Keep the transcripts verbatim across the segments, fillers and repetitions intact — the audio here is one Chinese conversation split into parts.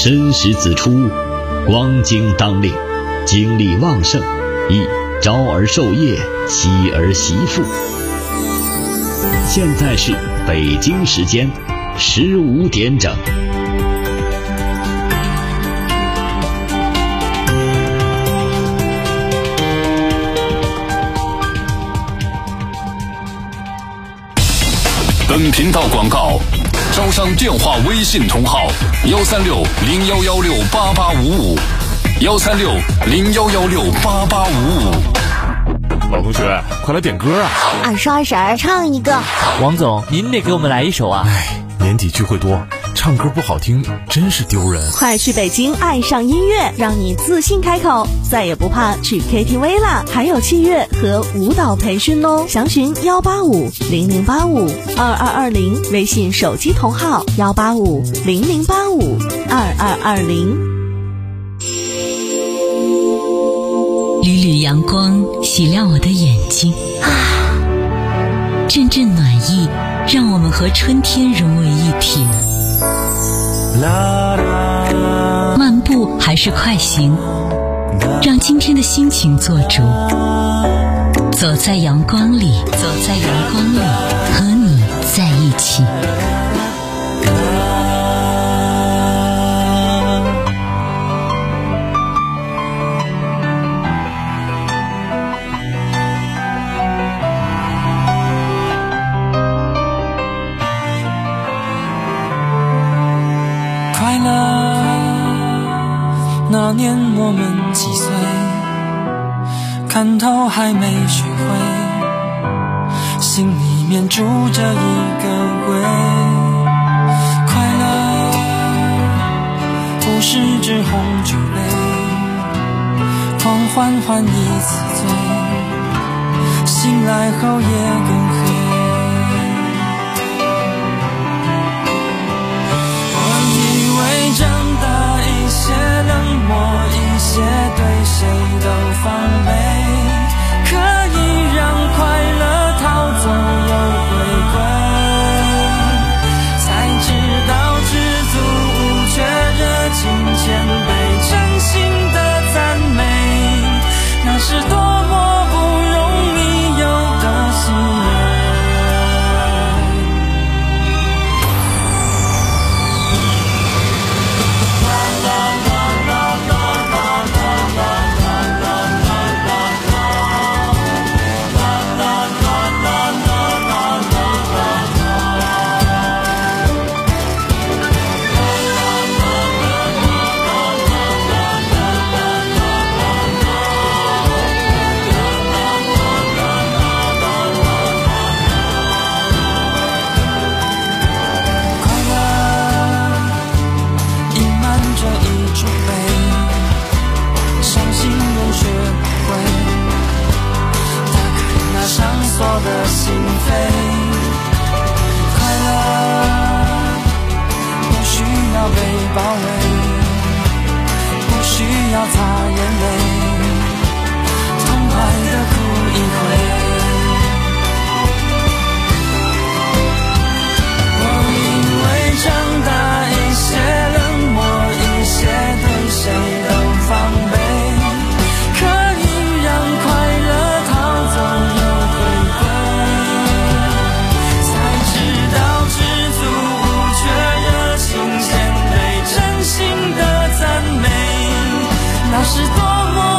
申时子出，光经当令，精力旺盛，宜朝而授业，夕而习赋。现在是北京时间十五点整。 本频道广告：招商电话微信同号：幺三六零幺幺六八八五五，幺三六零幺幺六八八五五。 老同学，快来点歌啊！ 二叔二婶儿唱一个。 王总，您得给我们来一首啊！ 哎，年底聚会多，唱歌不好听真是丢人。 快去北京爱上音乐，让你自信开口，再也不怕去 K T V 啦！还有器乐和舞蹈培训哦，详询幺八五零零八五二二二零，微信手机同号幺八五零零八五二二二零。 缕缕阳光洗亮我的眼睛啊，阵阵暖意让我们和春天融为一体。漫步还是快行，让今天的心情做主。走在阳光里，走在阳光里，和你在一起。 快乐，那年我们几岁，看透还没学会，心里面住着一个鬼。快乐不是只红酒杯，狂欢换一次醉，醒来后也更黑。长大一些，冷漠一些，对谁都防备，可以让快乐逃走又回归，才知道知足无缺，热情谦卑，真心的赞美，那是多么不容易有的喜悦。我的心扉，快乐不需要被包围，不需要擦眼泪，痛快的哭一回。我以为长大一些，冷漠一些，对谁都防备，可以让快乐逃走又那是多么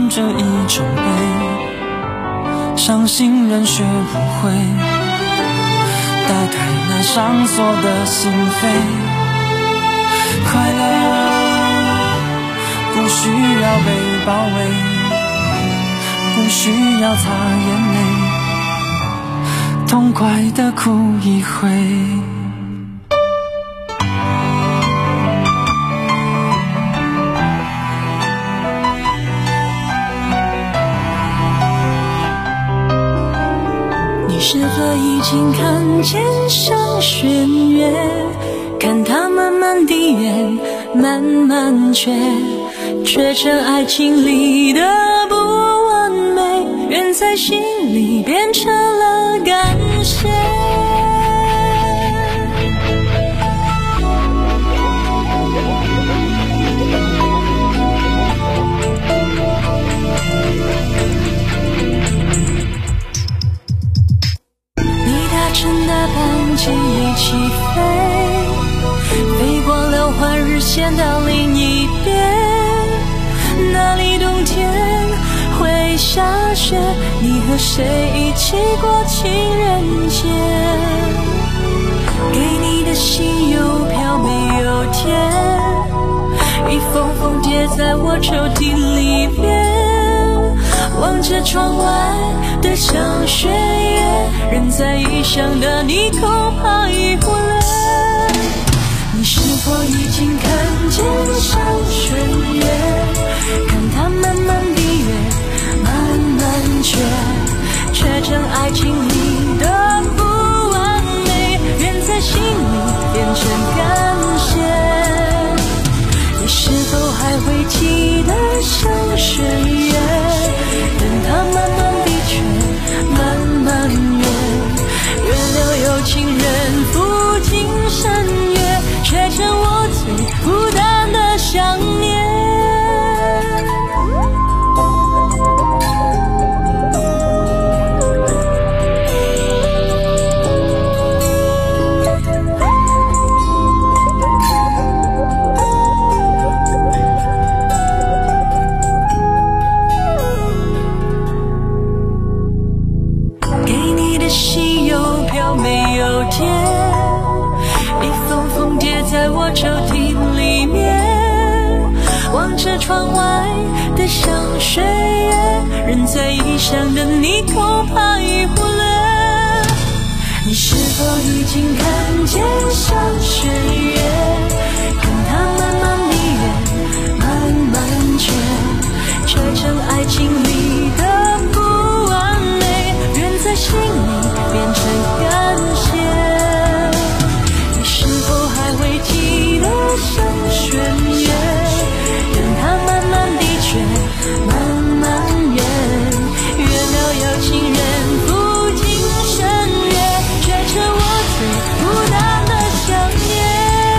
用这一种悲，伤心人学不会打开那上锁的心扉。快乐不需要被包围，不需要擦眼泪，痛快地哭一回。 你是否已经看见上弦月，看它慢慢地圆，慢慢缺，缺成爱情里的不完美，缘在心里变成了感谢。记忆起飞，飞过了换日线到另一边，那里冬天会下雪，你和谁一起过情人节？给你的信邮票没有贴，一封封叠在我抽屉里面，望着窗外的上弦月，人在异乡的你恐怕已忽略。你是否已经看见上弦月，看它慢慢地圆，慢慢缺，缺成爱情里的不完美，缘在心里变成感谢。你是否还会记得上弦月，等它慢慢地缺，慢慢圆，月流有情人赴金山月，却成我最孤单的想念。在我抽屉里面，望着窗外的上弦月，人在异乡的你恐怕已忽略。你是否已经看见上弦月，看它慢慢地圆，慢慢缺，缺成爱情里的不完美，缘在心里变成感谢。还会记得上弦月，等它慢慢地缺，慢慢圆，月流有情人赴金山月，却成我最孤单的想念。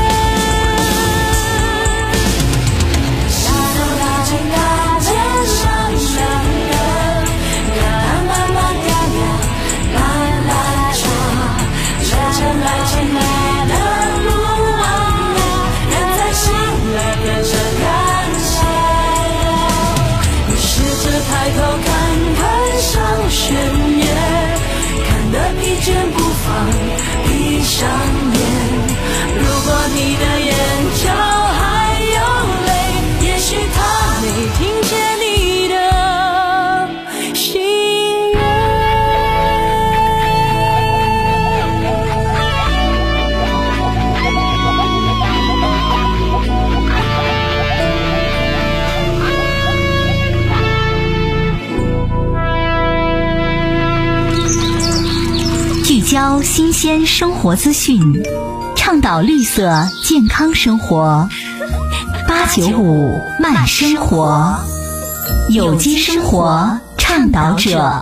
抬头看看上弦月，看得疲倦不放，闭上眼。如果你的眼角还有泪，也许他没听见你的心愿。 聚焦新鲜生活资讯，倡导绿色健康生活。八九五慢生活，有机生活倡导者，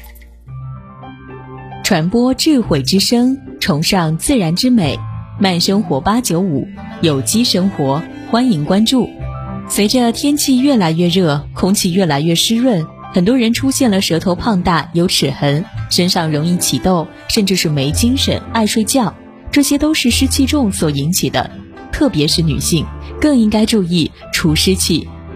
传播智慧之声，崇尚自然之美。慢生活八九五，有机生活，欢迎关注。随着天气越来越热，空气越来越湿润，很多人出现了舌头胖大、有齿痕，身上容易起痘，甚至是没精神、爱睡觉，这些都是湿气重所引起的。特别是女性，更应该注意除湿气。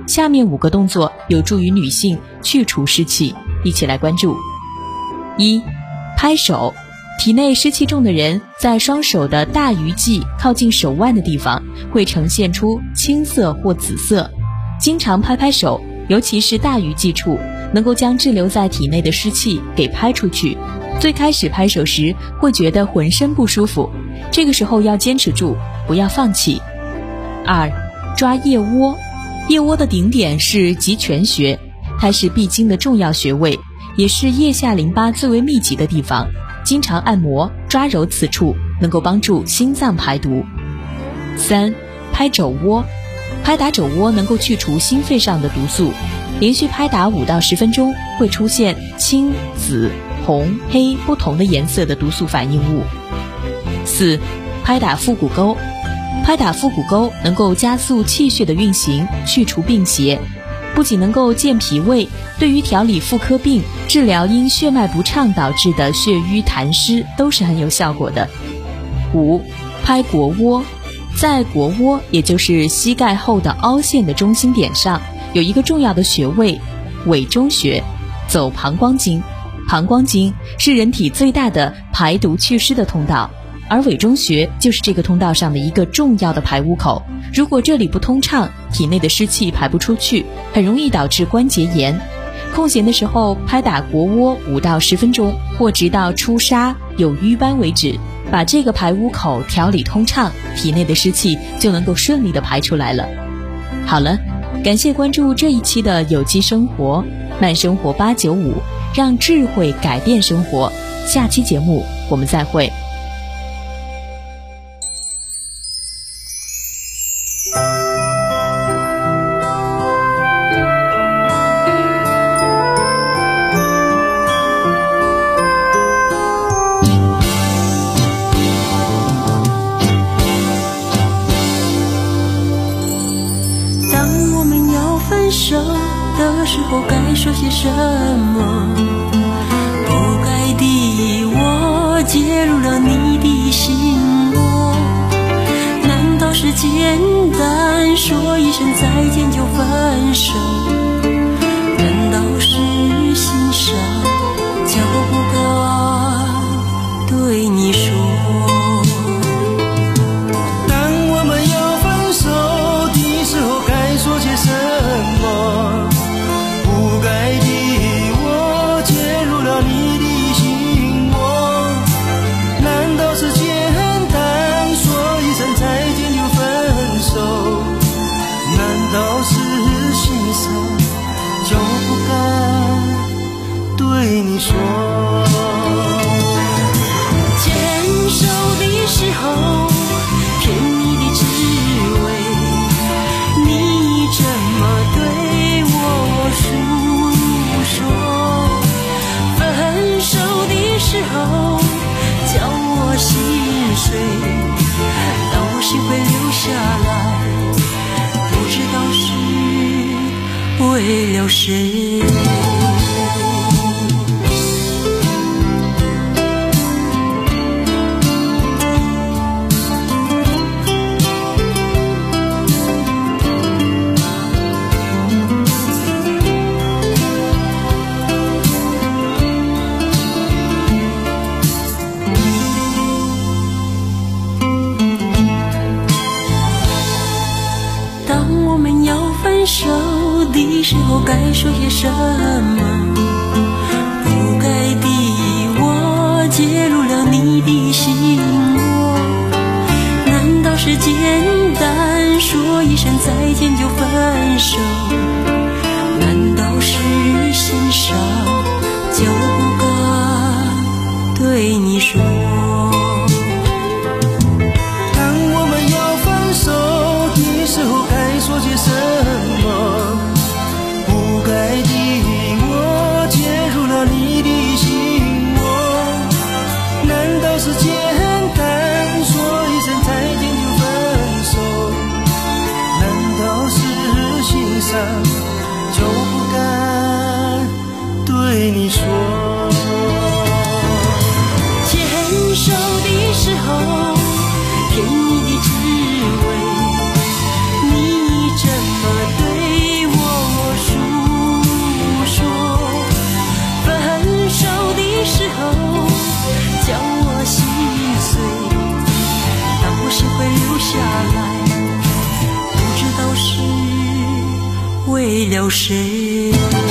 下面五个动作有助于女性去除湿气，一起来关注。一、拍手。体内湿气重的人，在双手的大鱼际靠近手腕的地方会呈现出青色或紫色，经常拍拍手，尤其是大鱼际处，能够将滞留在体内的湿气给拍出去。最开始拍手时会觉得浑身不舒服，这个时候要坚持住，不要放弃。二、抓腋窝。腋窝的顶点是极泉穴，它是必经的重要穴位，也是腋下淋巴最为密集的地方，经常按摩抓揉此处，能够帮助心脏排毒。三、拍肘窝。拍打肘窝能够去除心肺上的毒素，连续拍打五到十分钟，会出现青、紫、红、黑不同的颜色的毒素反应物。四、拍打腹股沟。拍打腹股沟能够加速气血的运行，去除病邪，不仅能够健脾胃，对于调理妇科病、治疗因血脉不畅导致的血瘀痰湿都是很有效果的。五、拍腘窝。在腘窝，也就是膝盖后的凹陷的中心点上，有一个重要的穴位委中穴，走膀胱经。膀胱经是人体最大的排毒祛湿的通道，而委中穴就是这个通道上的一个重要的排污口。如果这里不通畅，体内的湿气排不出去，很容易导致关节炎。空闲的时候拍打腘窝五到十分钟，或直到出痧有瘀斑为止，把这个排污口调理通畅，体内的湿气就能够顺利的排出来了。好了，感谢关注这一期的有机生活慢生活八九五，让智慧改变生活。下期节目我们再会。 的时候该说些什么？不该的我介入了你的心窝，难道是简单说一声再见就分手？难道是欣赏就不该对你说？当我们要分手的时候该说些什么？不该的我介入了你的心窝，难道是简单说一声再见就分手？难道是欣赏就不该对你说？牵手的时候骗你的滋味，你这么对我诉说，分手的时候叫我心碎，但我心会留下来，不知道是为了谁。分手的时候该说些什么？不该的我介入了你的心窝，难道是简单说一声再见就分手？难道是欣赏就不该对你说？当我们要分手的时候该说些什么？不该的我介入了你的心窝，难道是简单说一声再见就分手？难道是欣赏会流逝。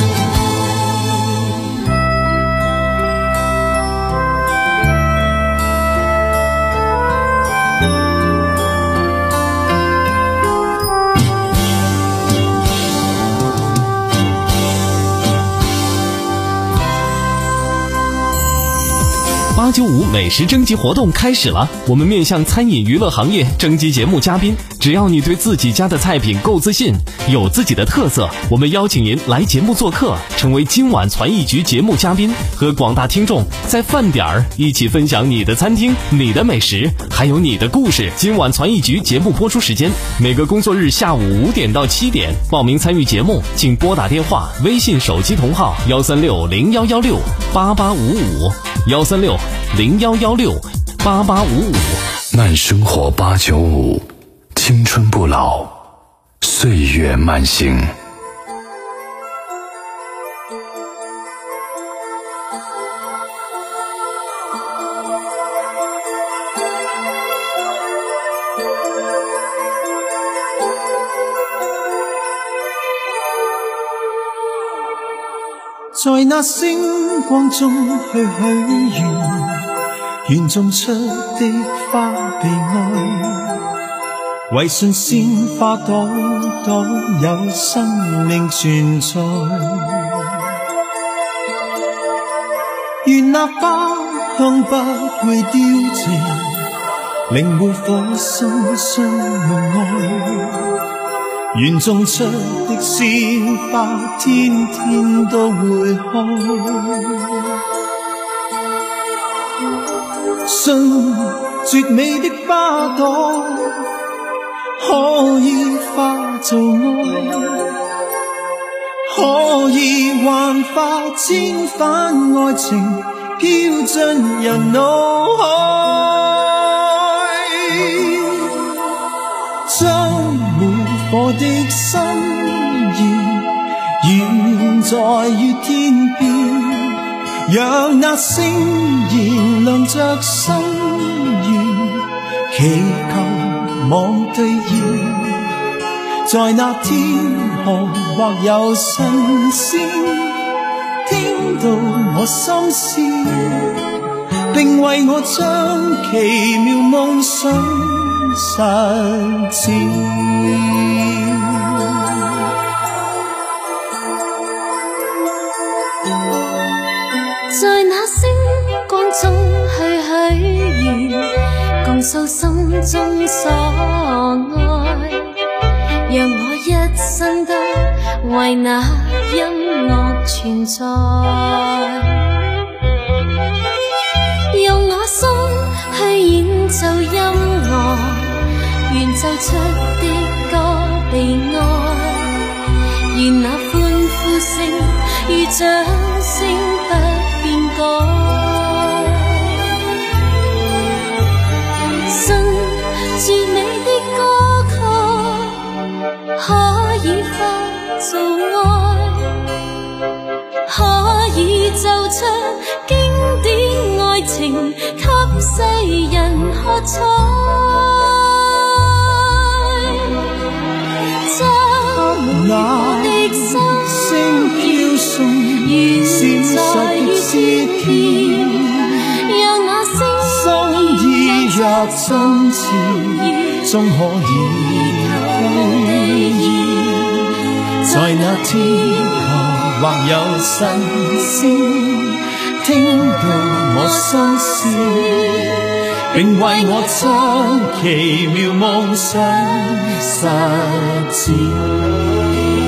八九五美食征集活动开始了，我们面向餐饮娱乐行业征集节目嘉宾，只要你对自己家的菜品够自信，有自己的特色，我们邀请您来节目做客，成为今晚传艺局节目嘉宾，和广大听众在饭点儿一起分享你的餐厅、你的美食，还有你的故事。今晚传艺局节目播出时间每个工作日下午五点到七点，报名参与节目请拨打电话、微信手机同号幺三六零幺幺六八八五五幺三六零幺幺六八八五五。 慢生活八九五，青春不老，岁月慢行。 在那星光中去許願，願種出的花被愛，為信鮮花朵朵有生命存在。願那花香不會凋謝，令每顆心相愛。願種出的鮮花天天都會開，信絕美的花朵可以化做愛，可以幻化千番愛情飄進人腦海，將我的心意遠在於天邊，讓那星燃亮着心願，祈求望兌現。在那天河或有神仙聽到我心思，並為我將奇妙夢想實踐。 在那星光中去許願，共訴心中所愛，讓我一生都為那音樂存在，用我心去演奏音樂，願奏出的歌被愛，願那歡呼聲與掌聲不變改，信絕美的歌曲可以化做愛，可以奏出經典愛情給世人喝彩，將每個的心飄送閃在於天邊，讓那星意若真切終可以歸依，在那天河或有神仙聽到我心思，並為我將奇妙夢想實踐。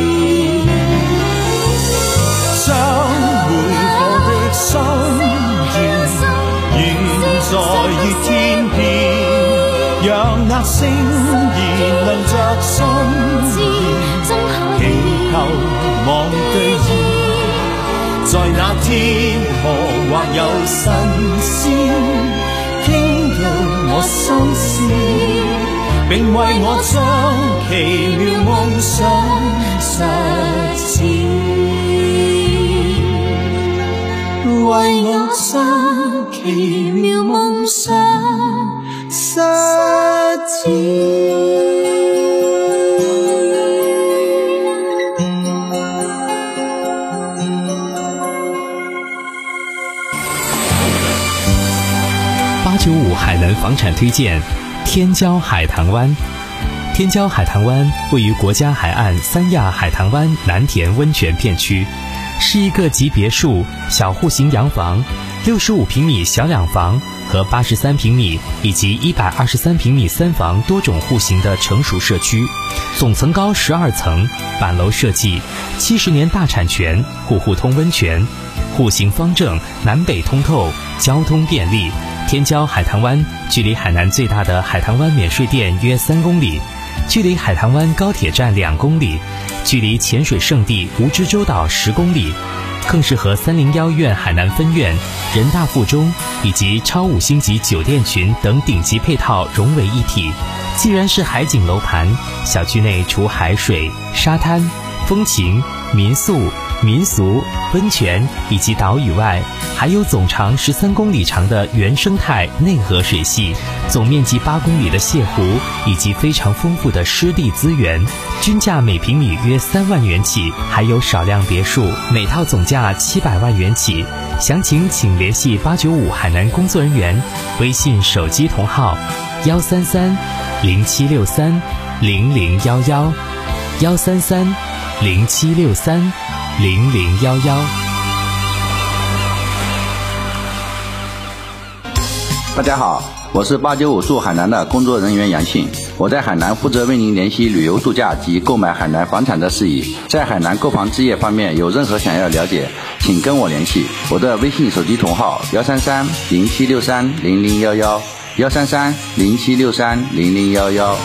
將每個的心願遠在於天邊，讓那星燃亮着心願，祈求望兌現。在那天河或有神仙聽到我心思，並為我將奇妙夢想實踐，為我將奇妙夢想實踐。 海南房产推荐：天骄海棠湾。天骄海棠湾位于国家海岸三亚海棠湾南田温泉片区，是一个集别墅、小户型洋房、六十五平米小两房和八十三平米以及一百二十三平米三房多种户型的成熟社区，总层高十二层，板楼设计，七十年大产权，户户通温泉，户型方正，南北通透，交通便利。天骄海棠湾距离海南最大的海棠湾免税店约三公里，距离海棠湾高铁站两公里，距离潜水圣地蜈支洲岛十公里，更是和三零幺院海南分院、人大附中以及超五星级酒店群等顶级配套融为一体。既然是海景楼盘，小区内除海水、沙滩、风情、民宿、民俗、温泉以及岛屿外，还有总长十三公里长的原生态内河水系，总面积八公里的泻湖，以及非常丰富的湿地资源，均价每平米约三万元起，还有少量别墅，每套总价七百万元起。详情请联系八九五海南工作人员，微信手机同号幺三三零七六三零零幺幺幺三三零七六三零零幺幺。 大家好，我是八九五驻海南的工作人员杨信，我在海南负责为您联系旅游度假及购买海南房产的事宜。在海南购房置业方面有任何想要了解，请跟我联系，我的微信手机同号幺三三零七六三零零幺幺幺三三零七六三零零幺幺。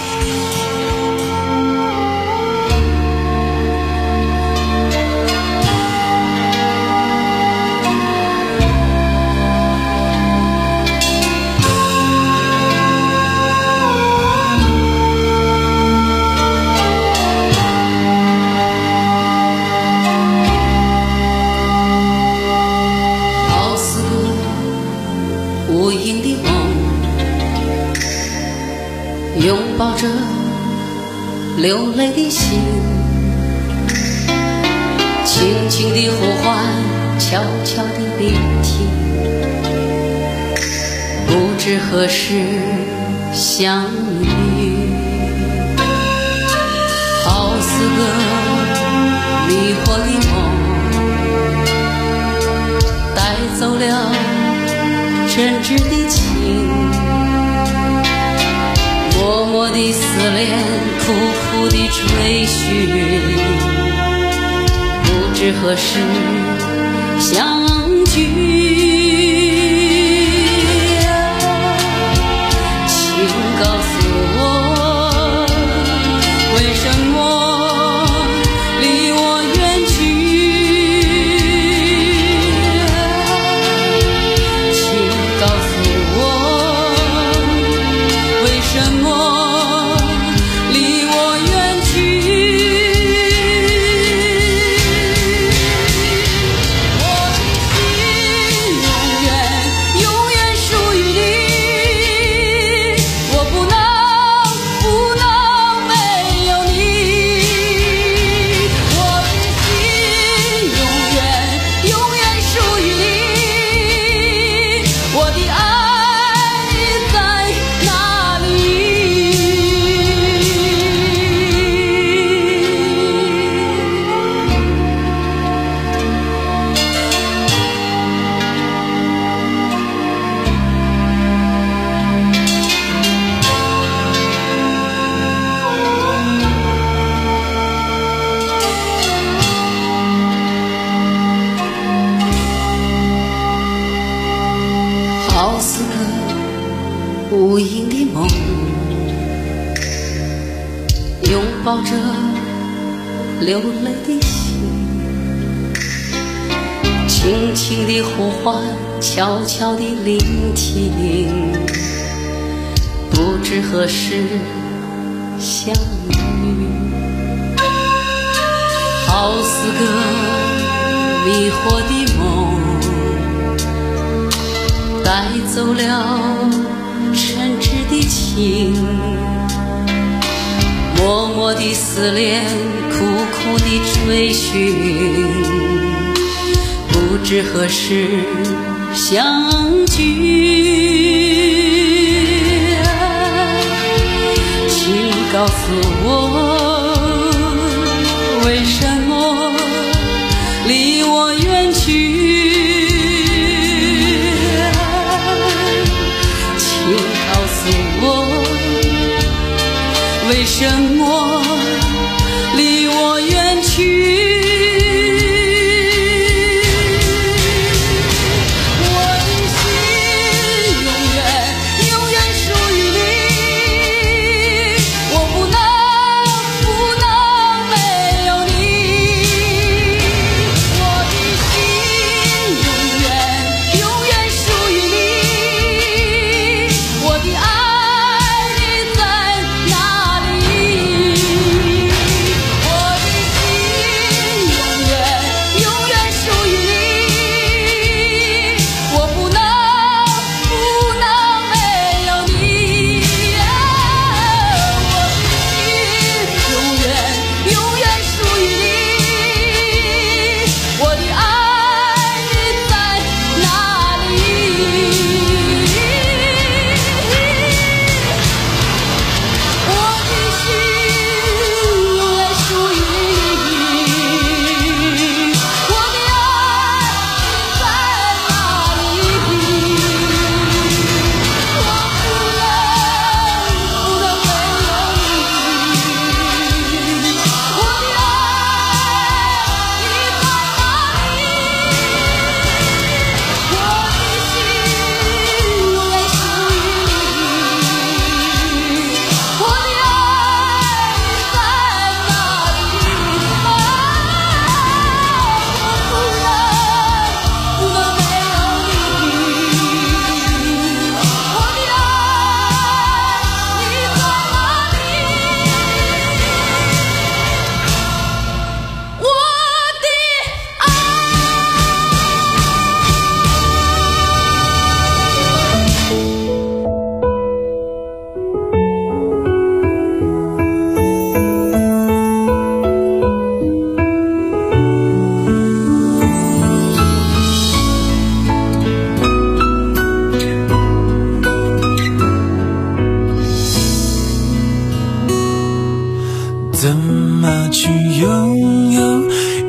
拥抱着流泪的心，轻轻的呼唤，悄悄的聆听，不知何时相遇，好似个迷惑的梦，带走了真挚的情，默默的思念，苦苦的追寻，不知何时相聚。请告诉我，为什么离我远去？请告诉我，为什么好似个无影的梦，拥抱着流泪的心，轻轻地呼唤，悄悄地聆听，不知何时相遇，好似个迷惑的梦，带走了真挚的情，默默的思念，苦苦的追寻，不知何时相聚。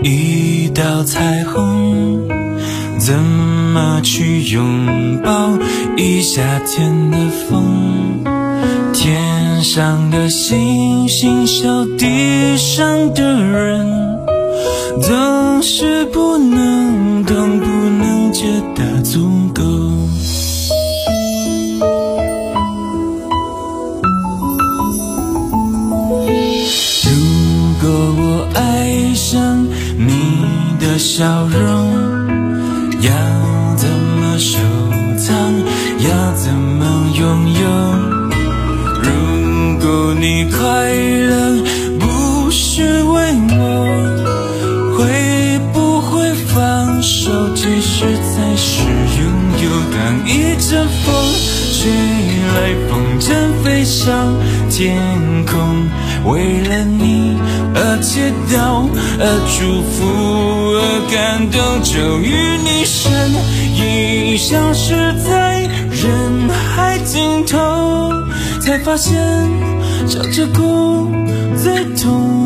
一道彩虹，怎么去拥抱一夏天的风？天上的星星，小地上的人，都是不能懂，不能觉得足够。如果我爱上你的笑容，要怎么收藏，要怎么拥有？如果你快乐不是为我，会不会放手，其实才是拥有？当一阵风吹来，风筝飞上天空，为了你而祈祷，而祝福，而感动，终于你身影消失在人海尽头，才发现笑着哭最痛。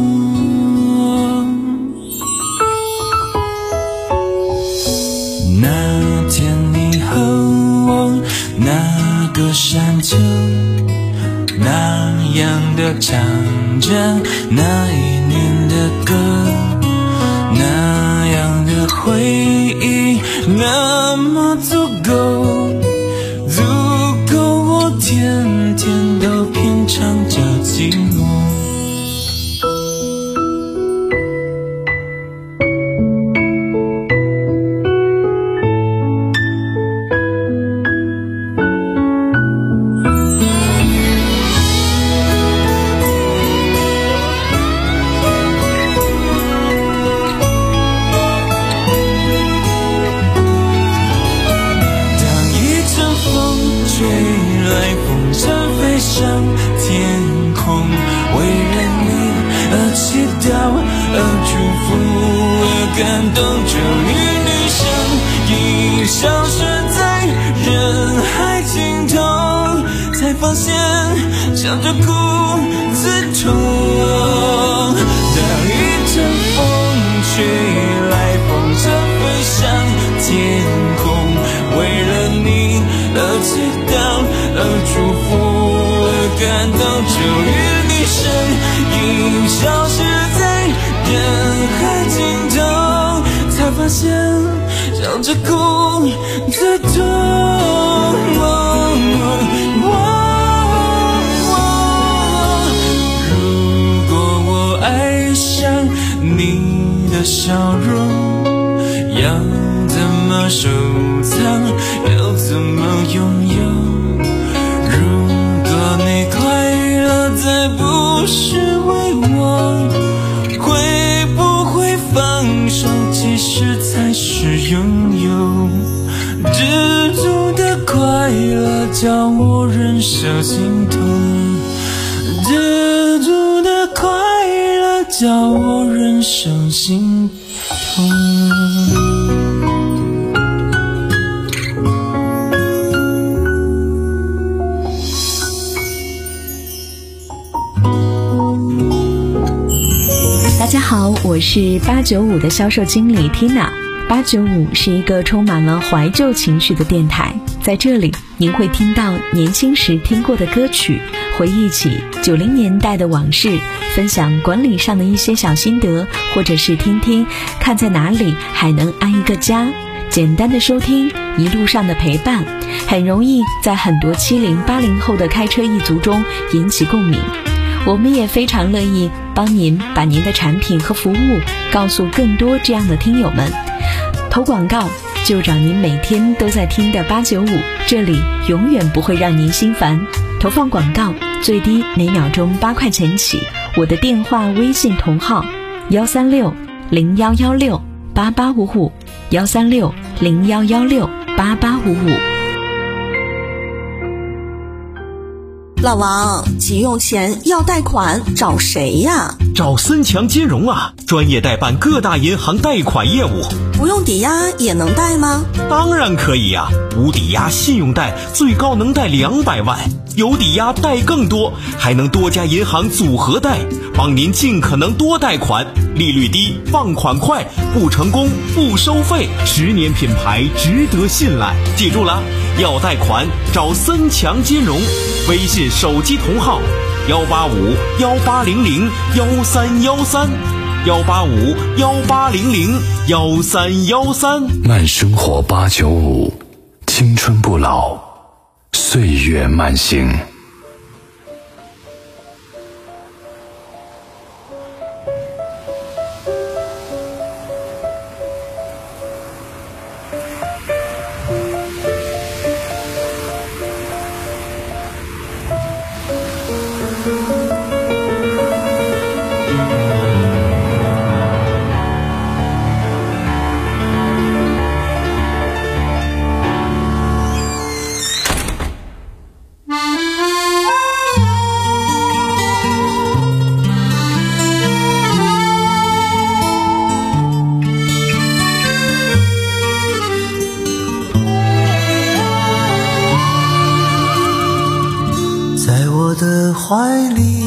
那天你和我那个山丘，那样的唱着那一年的歌，那样的回忆那么足够，足够我天天都品尝着寂寞。发现笑着哭最痛。当一阵风吹来，风筝飞上天空，为了你而祈祷，而祝福，而感动，终于你身影消失在人海尽头，才发现笑着哭最痛。你的笑容要怎么收藏，要怎么拥有？如果你快乐再不是为我，会不会放手，其实才是拥有？知足的快乐叫我忍受心痛，知足的快乐叫我忍受心痛。 大家好，我是八九五的销售经理 Tina。八九五是一个充满了怀旧情绪的电台，在这里您会听到年轻时听过的歌曲，回忆起九零年代的往事，分享管理上的一些小心得，或者是听听看在哪里还能安一个家。简单的收听，一路上的陪伴，很容易在很多七零八零后的开车一族中引起共鸣。我们也非常乐意帮您把您的产品和服务告诉更多这样的听友们。投广告就找您每天都在听的八九五，这里永远不会让您心烦。投放广告最低每秒钟八块钱起，我的电话微信同号幺三六零幺幺六八八五五，幺三六零幺幺六八八五五。 老王，急用钱要贷款找谁呀？ 找森强金融啊，专业代办各大银行贷款业务。 不用抵押也能贷吗？ 当然可以呀、啊，无抵押信用贷最高能贷两百万，有抵押贷更多，还能多家银行组合贷，帮您尽可能多贷款，利率低，放款快，不成功不收费，十年品牌值得信赖。记住了，要贷款找森强金融，微信手机同号幺八五幺八零零幺三幺三。幺八五幺八零零幺三幺三， 慢生活八九五，青春不老，岁月慢行。 怀里，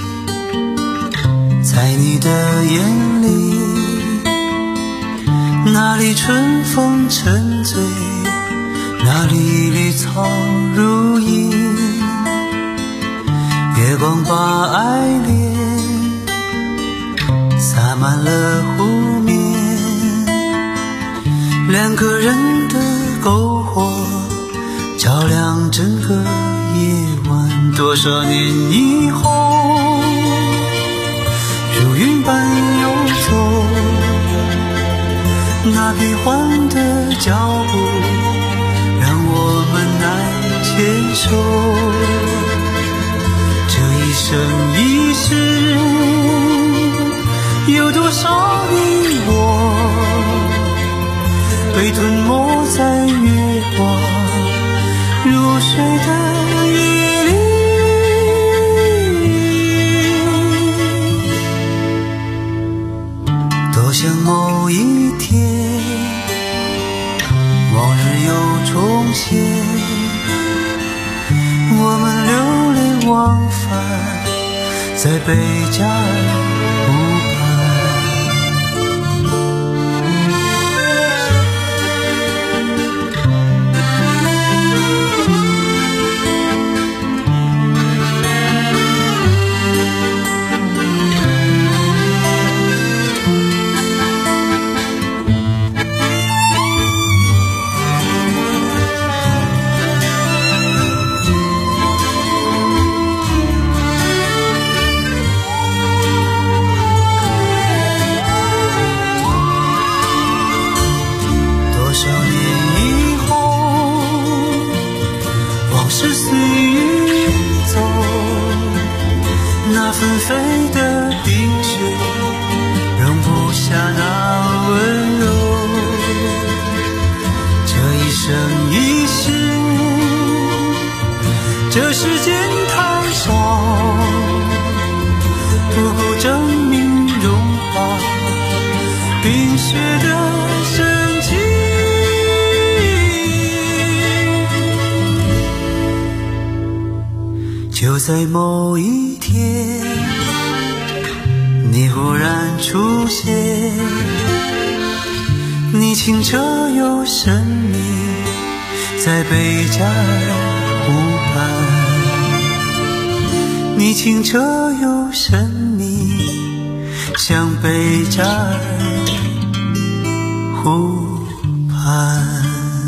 在你的眼里，那里春风沉醉，那里绿草如茵，月光把爱恋洒满了湖面，两个人的篝火照亮整个夜晚。多少年以后，如云般游走，那变幻的脚步让我们难牵手。这一生一世，有多少你我被吞没在月光入睡的夜里。多想某一天，往日又重现，我们流连忘返在贝加尔湖畔。纷飞的冰雪容不下那温柔，这一生一世，这世间太少，不够证明融化冰雪的神奇。就在某一天，你忽然出现，你清澈又神秘，在贝加尔湖畔。你清澈又神秘，像贝加尔湖畔。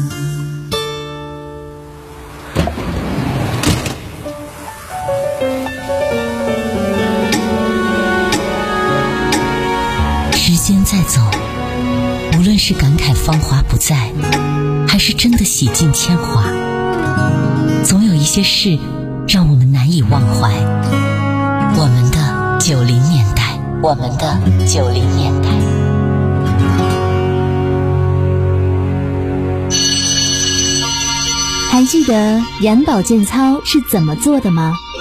时间在走，无论是感慨芳华不再，还是真的洗尽铅华，总有一些事让我们难以忘怀。我们的九零年代，我们的九零年代。 还记得眼保健操是怎么做的吗？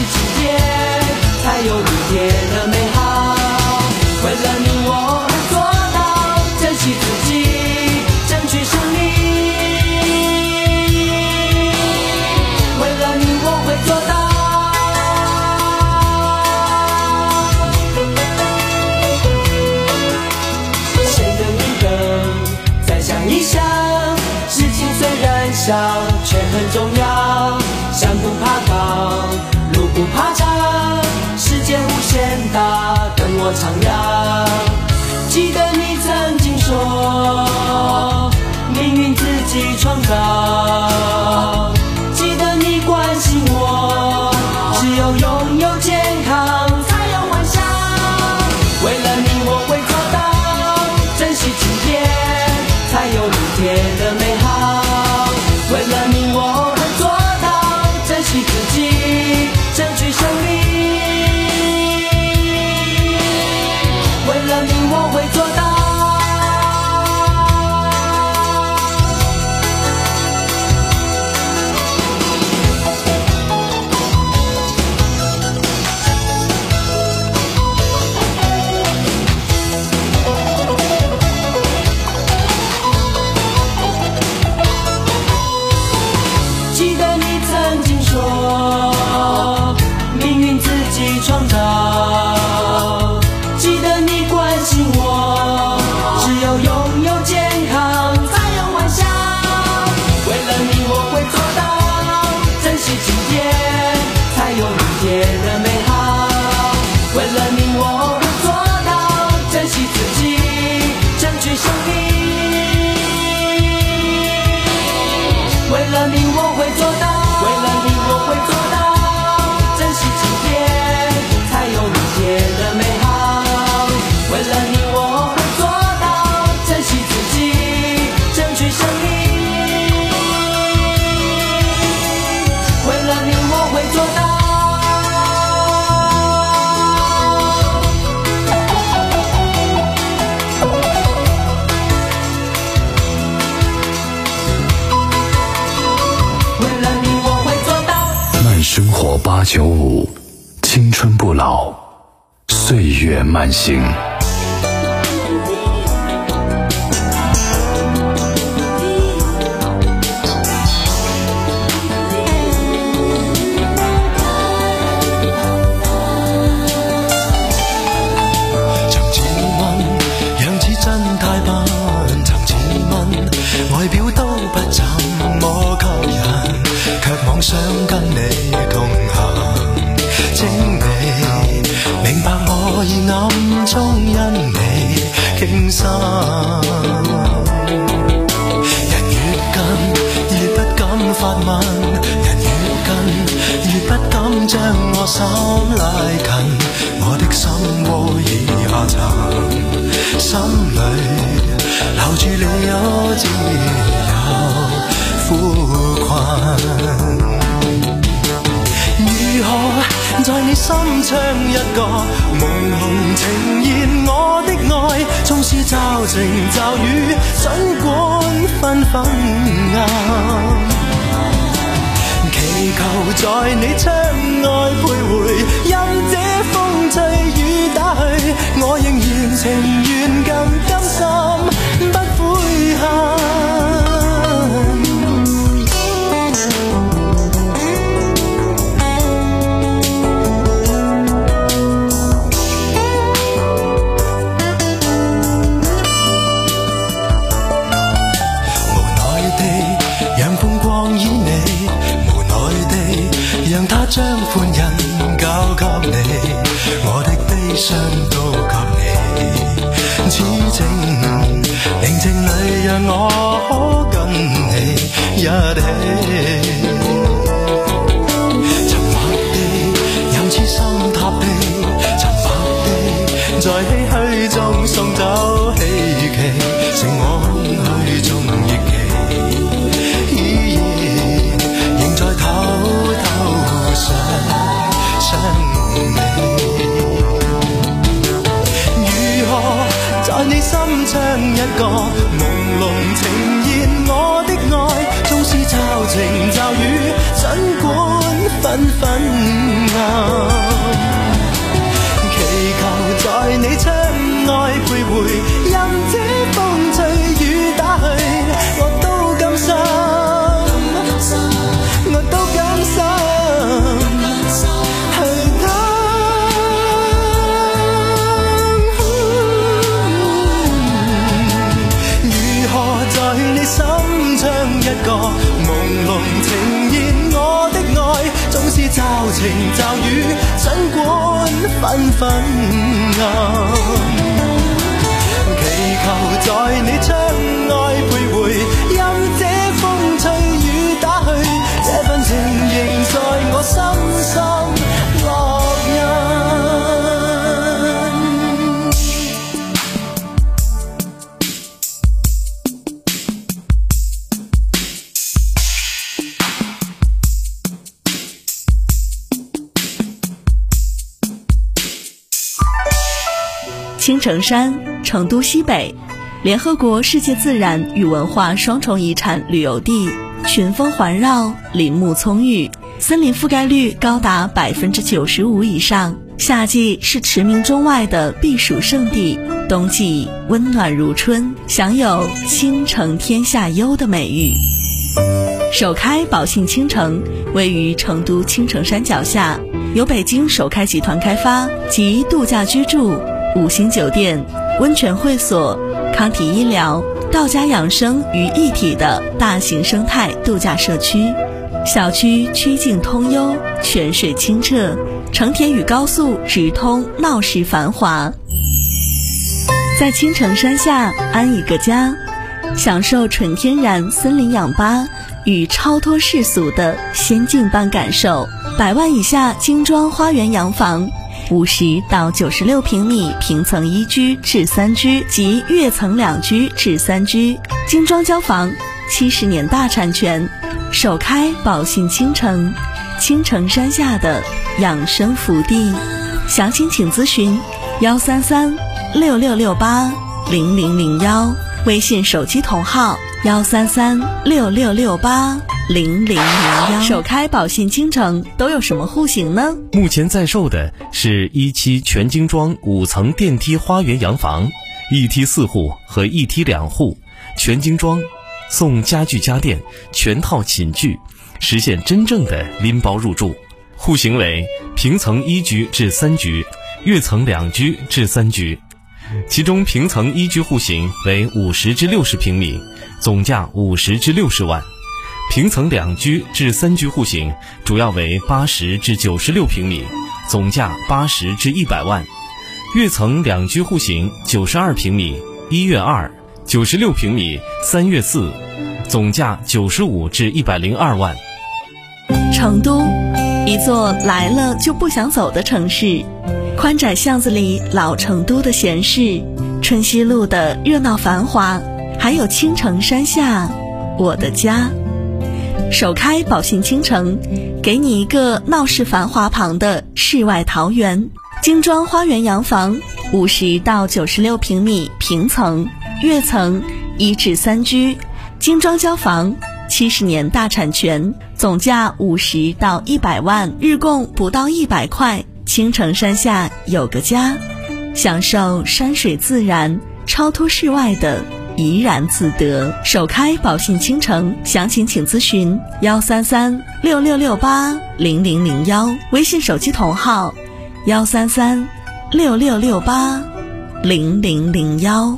我徜徉。记得你曾经说，命运自己创造。记得你关心我，只有拥有健康才有欢笑。为了你我会做到，珍惜今天才有明天的美好。为了你我会做到，珍惜自己，争取胜利。为了你我会做到。记得你曾经说，命运自己创造。记得你关心我，只有拥有健康才有欢笑。为了你我会做到，珍惜今天才有明天的美好。为了你我会做到，珍惜自己，争取胜利。为了你我会做到，为了你我会做到，珍惜今天才有明天的美好。为了你我会做到，珍惜自己，争取胜利。为了你我会做到。为了你我会做到。 慢生活八九五，青春不老，岁月慢行。 曾自問樣子真太笨，曾自問外表都不怎麼吸引，卻妄想跟你同行。請你明白我已暗中因你傾心。人越近越不敢發問，人越近越不敢將我心拉近。我的心窩已下沉，心裏留住了自由苦困。如何在你心唱一個朦朧情言？我的愛縱是驟晴驟雨，儘管紛紛暗，祈求在你窗外徘徊，任這風吹雨打去，我仍然情願更甘心不悔恨。讓他將歡欣交給你，我的悲傷都給你。此情寧靜裏，讓我可跟你一起。沉默地，任此心塌地，沉默地，在唏噓中送走希冀，剩我空虛中憶記。仍在偷偷想想你，如何在你心唱一個朦朧情言？我的愛縱是驟晴驟雨，儘管紛紛暗，祈求在你窗外徘徊，任這風吹雨打去，我都甘心。我都甘心去等，如何在你心唱一個朦朧情言？我的愛縱是驟晴驟雨，儘管紛紛暗，祈求在你窗外徘徊，任這風吹雨打去，這份情仍在我深深烙印。 青城山，成都西北，联合国世界自然与文化双重遗产旅游地，群峰环绕，林木葱郁，森林覆盖率高达百分之九十五以上。夏季是驰名中外的避暑胜地，冬季温暖如春，享有青城天下优的美誉。首开宝信青城位于成都青城山脚下，由北京首开集团开发，集度假居住、五星酒店、温泉会所、康体医疗、道家养生于一体的大型生态度假社区。小区曲径通幽，泉水清澈，城铁与高速直通，闹市繁华。在青城山下安一个家，享受纯天然森林氧吧与超脱世俗的仙境般感受。百万以下精装花园洋房，五十到九十六平米平层一居至三居及跃层两居至三居，精装交房，七十年大产权，首开宝信青城，青城山下的养生福地。详情请咨询幺三三六六六八零零零幺，微信手机同号幺三三六六六八零零零幺。首开宝信青城都有什么户型呢？ 目前在售的是一期全精装五层电梯花园洋房，一梯四户和一梯两户，全精装，送家具家电全套寝具，实现真正的拎包入住。户型为平层一居至三居，跃层两居至三居。其中平层一居户型为五十至六十平米，总价五十至六十万；平层两居至三居户型主要为八十至九十六平米，总价八十至一百万；跃层两居户型九十二平米，一跃二；九十六平米，三跃四，总价九十五至一百零二万。 成都，一座来了就不想走的城市。宽窄巷子里老成都的闲适，春熙路的热闹繁华，还有青城山下我的家。首开宝信青城，给你一个闹市繁华旁的世外桃源。精装花园洋房，五十到九十六平米平层，跃层一至三居，精装交房，七十年大产权，总价五十到一百万，日供不到一百块。青城山下有个家，享受山水自然，超脱世外的怡然自得。首开宝信青城，详情请咨询幺三三六六六八零零零幺，微信手机同号幺三三六六六八零零零幺。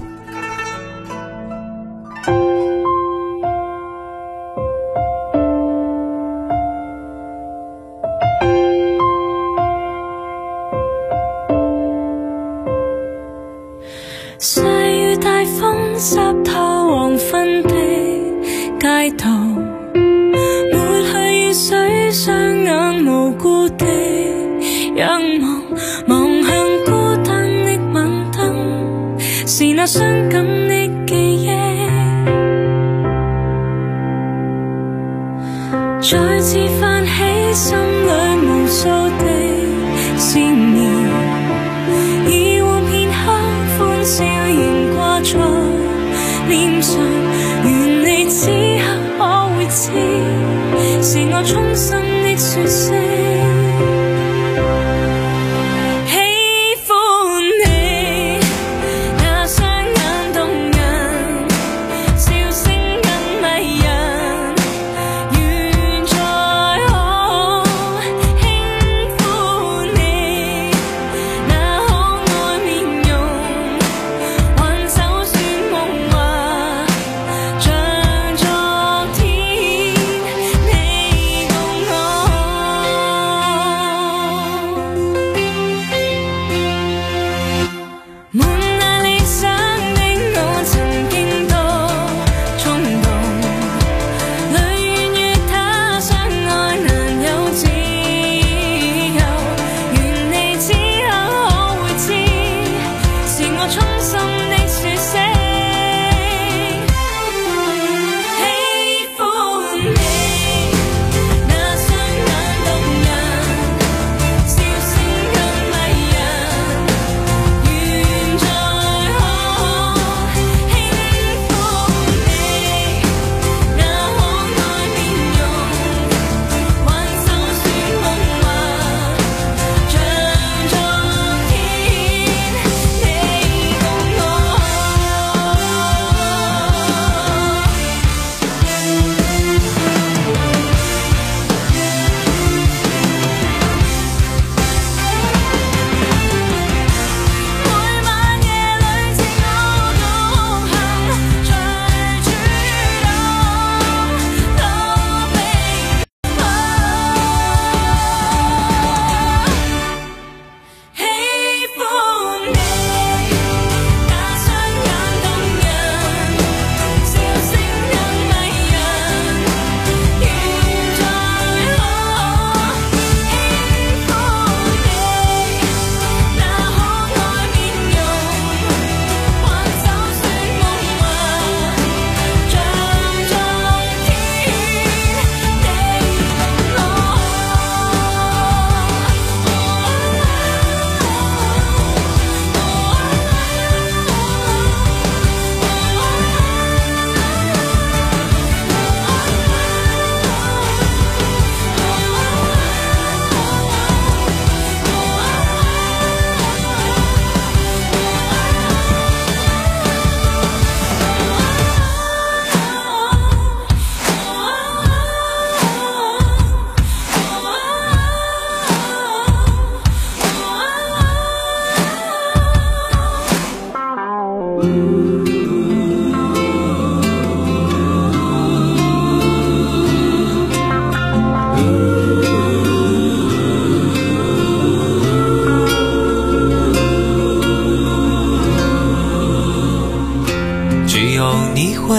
細雨大風濕透黃昏的街道，抹去雨水，雙眼無辜地仰望，望向孤單的晚燈，是那傷感的記憶，再次泛起心裏無數的思念。笑仍掛在臉上，願你此刻可會知，是我衷心的說聲。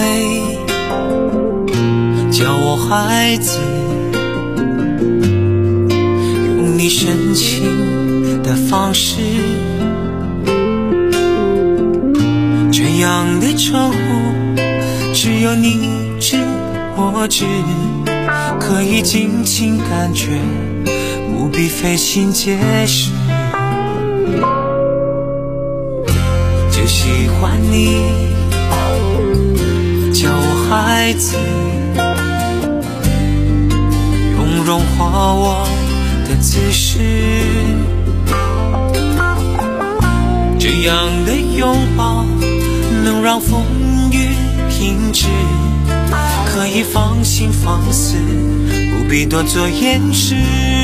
叫我孩子，用你深情的方式，这样的称呼只有你知我知，可以尽情感觉，不必费心解释。就喜欢你叫我孩子，用融化我的姿势，这样的拥抱能让风雨停止，可以放心放肆，不必多做掩饰。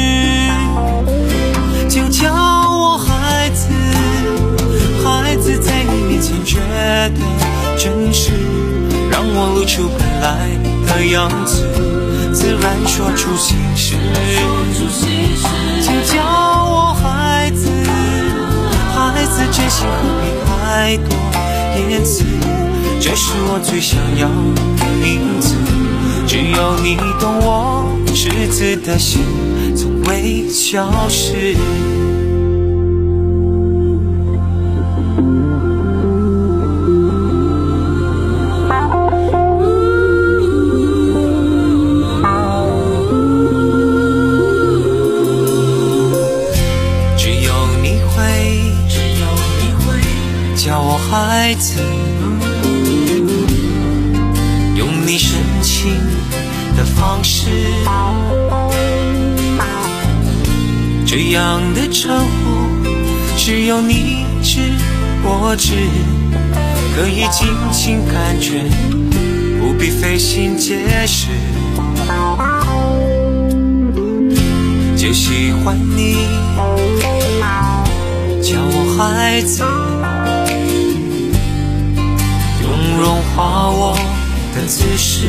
就叫我孩子，孩子在你面前觉得真实，让我露出本来的样子，自然说出心事。就叫我孩子，孩子真心何必太多言辞，这是我最想要的名字，只有你懂我赤子的心，从未消失。孩子，用你深情的方式，这样的称呼只有你知我知，可以尽情感觉，不必费心解释。就喜欢你叫我孩子，融化我的姿势，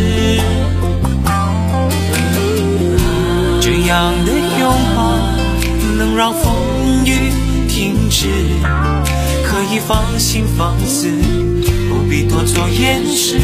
这样的拥抱能让风雨停止，可以放心放肆，不必多做掩饰。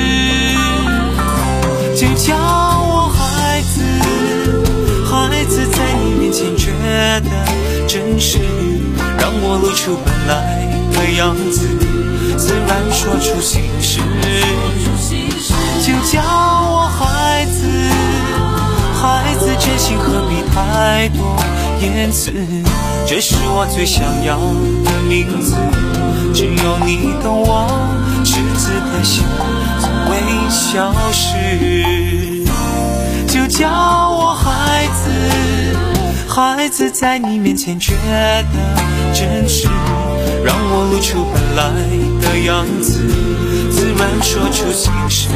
就叫我孩子，孩子在你面前觉得真实，让我露出本来的样子，自然说出心事。就叫我孩子，孩子真心何必太多言辞，这是我最想要的名字，只有你懂我赤子的心，从未消失。就叫我孩子，孩子在你面前觉得真实，让我露出本来的样子，自然说出心事。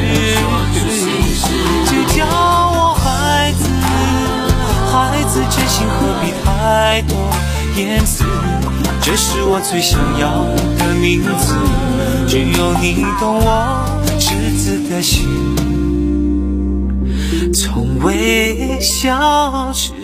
就叫我孩子，孩子真心何必太多言辞，这是我最想要的名字，只有你懂我赤子的心，从未消失。